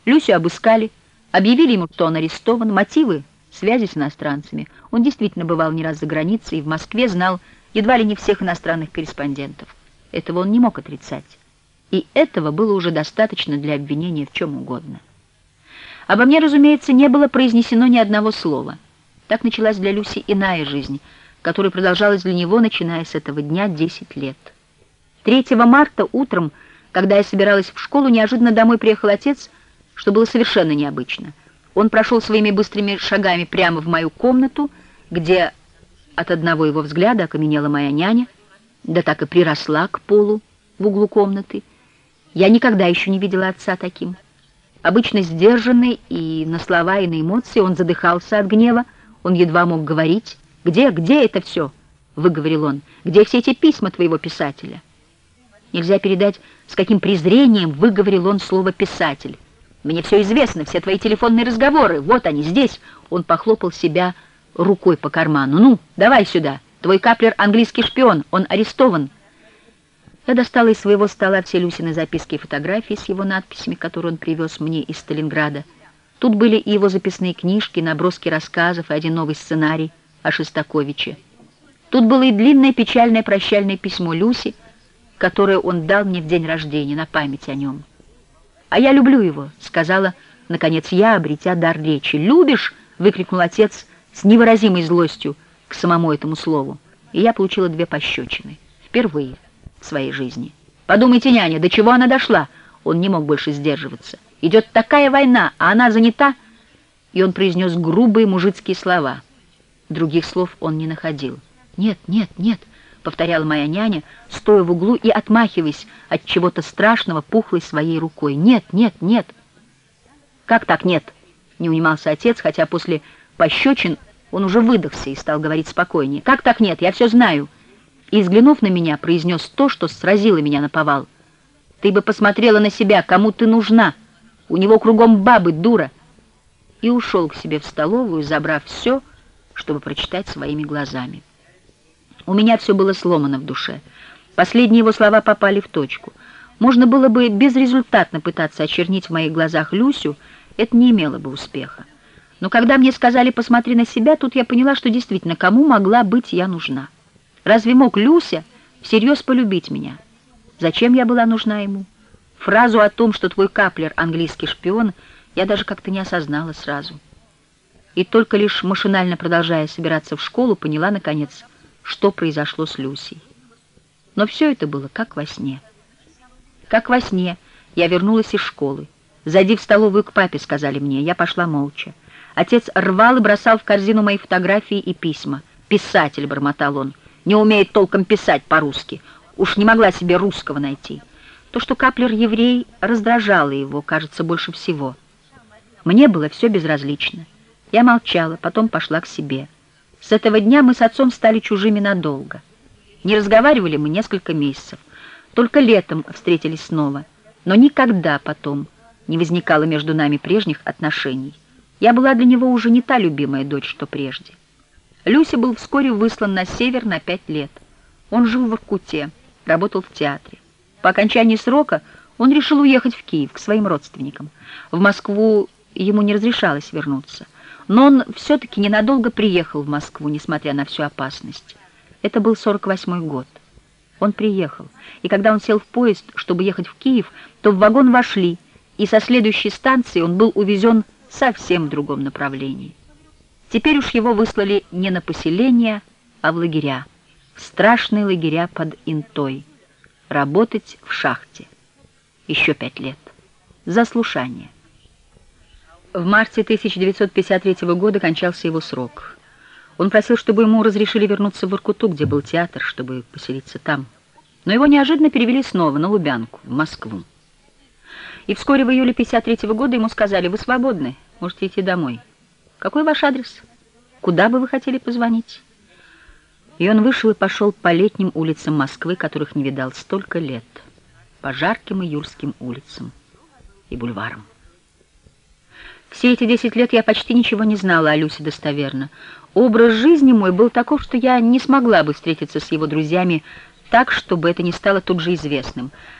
Люсю обыскали, объявили ему, что он арестован, мотивы — связи с иностранцами. Он действительно бывал не раз за границей и в Москве знал едва ли не всех иностранных корреспондентов. Этого он не мог отрицать. И этого было уже достаточно для обвинения в чем угодно. Обо мне, разумеется, не было произнесено ни одного слова. Так началась для Люси иная жизнь, которая продолжалась для него, начиная с этого дня, 10 лет. 3 марта утром, когда я собиралась в школу, неожиданно домой приехал отец, что было совершенно необычно. Он прошел своими быстрыми шагами прямо в мою комнату, где от одного его взгляда окаменела моя няня, да так и приросла к полу в углу комнаты. Я никогда еще не видела отца таким. Обычно сдержанный и на слова, и на эмоции, он задыхался от гнева, он едва мог говорить. «Где это все?» — выговорил он. «Где все эти письма твоего писателя?» Нельзя передать, с каким презрением выговорил он слово «писатель». «Мне все известно, все твои телефонные разговоры, вот они, здесь». Он похлопал себя рукой по карману. «Ну, давай сюда, твой Каплер — английский шпион, он арестован». Я достала из своего стола все Люсины записки и фотографии с его надписями, которые он привез мне из Сталинграда. Тут были и его записные книжки, наброски рассказов и один новый сценарий о Шостаковиче. Тут было и длинное печальное прощальное письмо Люси, которое он дал мне в день рождения, на память о нем. «А я люблю его», — сказала, наконец, я, обретя дар речи. «Любишь?» — выкрикнул отец с невыразимой злостью к самому этому слову. И я получила 2 пощечины. Впервые в своей жизни. «Подумайте, няня, до чего она дошла?» Он не мог больше сдерживаться. «Идет такая война, а она занята...» И он произнес грубые мужицкие слова. Других слов он не находил. «Нет, нет, нет», — повторяла моя няня, стоя в углу и отмахиваясь от чего-то страшного пухлой своей рукой. «Нет, нет, нет». «Как так нет?» — не унимался отец, хотя после пощечин он уже выдохся и стал говорить спокойнее. «Как так нет? Я все знаю». И, взглянув на меня, произнес то, что сразило меня наповал. «Ты бы посмотрела на себя, кому ты нужна. У него кругом бабы, дура». И ушел к себе в столовую, забрав все, чтобы прочитать своими глазами. У меня все было сломано в душе. Последние его слова попали в точку. Можно было бы безрезультатно пытаться очернить в моих глазах Люсю, это не имело бы успеха. Но когда мне сказали «посмотри на себя», тут я поняла, что действительно, кому могла быть я нужна. Разве мог Люся всерьез полюбить меня? Зачем я была нужна ему? Фразу о том, что твой Каплер — английский шпион, я даже как-то не осознала сразу. И только лишь машинально продолжая собираться в школу, поняла, наконец, что произошло с Люсей. Но все это было как во сне. Как во сне я вернулась из школы. «Зайди в столовую к папе», — сказали мне. Я пошла молча. Отец рвал и бросал в корзину мои фотографии и письма. «Писатель», — бормотал он, — «не умеет толком писать по-русски. Уж не могла себе русского найти». То, что Каплер еврей, раздражало его, кажется, больше всего. Мне было все безразлично. Я молчала, потом пошла к себе. С этого дня мы с отцом стали чужими надолго. Не разговаривали мы несколько месяцев. Только летом встретились снова. Но никогда потом не возникало между нами прежних отношений. Я была для него уже не та любимая дочь, что прежде. Люся был вскоре выслан на север на 5 лет. Он жил в Воркуте, работал в театре. По окончании срока он решил уехать в Киев к своим родственникам. В Москву ему не разрешалось вернуться. Но он все-таки ненадолго приехал в Москву, несмотря на всю опасность. Это был 48-й год. Он приехал, и когда он сел в поезд, чтобы ехать в Киев, то в вагон вошли, и со следующей станции он был увезен совсем в другом направлении. Теперь уж его выслали не на поселение, а в лагеря, в страшные лагеря под Интой, работать в шахте. Еще 5 лет. Заслушание. В марте 1953 года кончался его срок. Он просил, чтобы ему разрешили вернуться в Воркуту, где был театр, чтобы поселиться там. Но его неожиданно перевели снова на Лубянку, в Москву. И вскоре в июле 1953 года ему сказали: «Вы свободны, можете идти домой. Какой ваш адрес? Куда бы вы хотели позвонить?» И он вышел и пошел по летним улицам Москвы, которых не видал столько лет, по жарким июльским улицам и бульварам. Все эти 10 лет я почти ничего не знала о Люсе достоверно. Образ жизни мой был таков, что я не смогла бы встретиться с его друзьями так, чтобы это не стало тут же известным.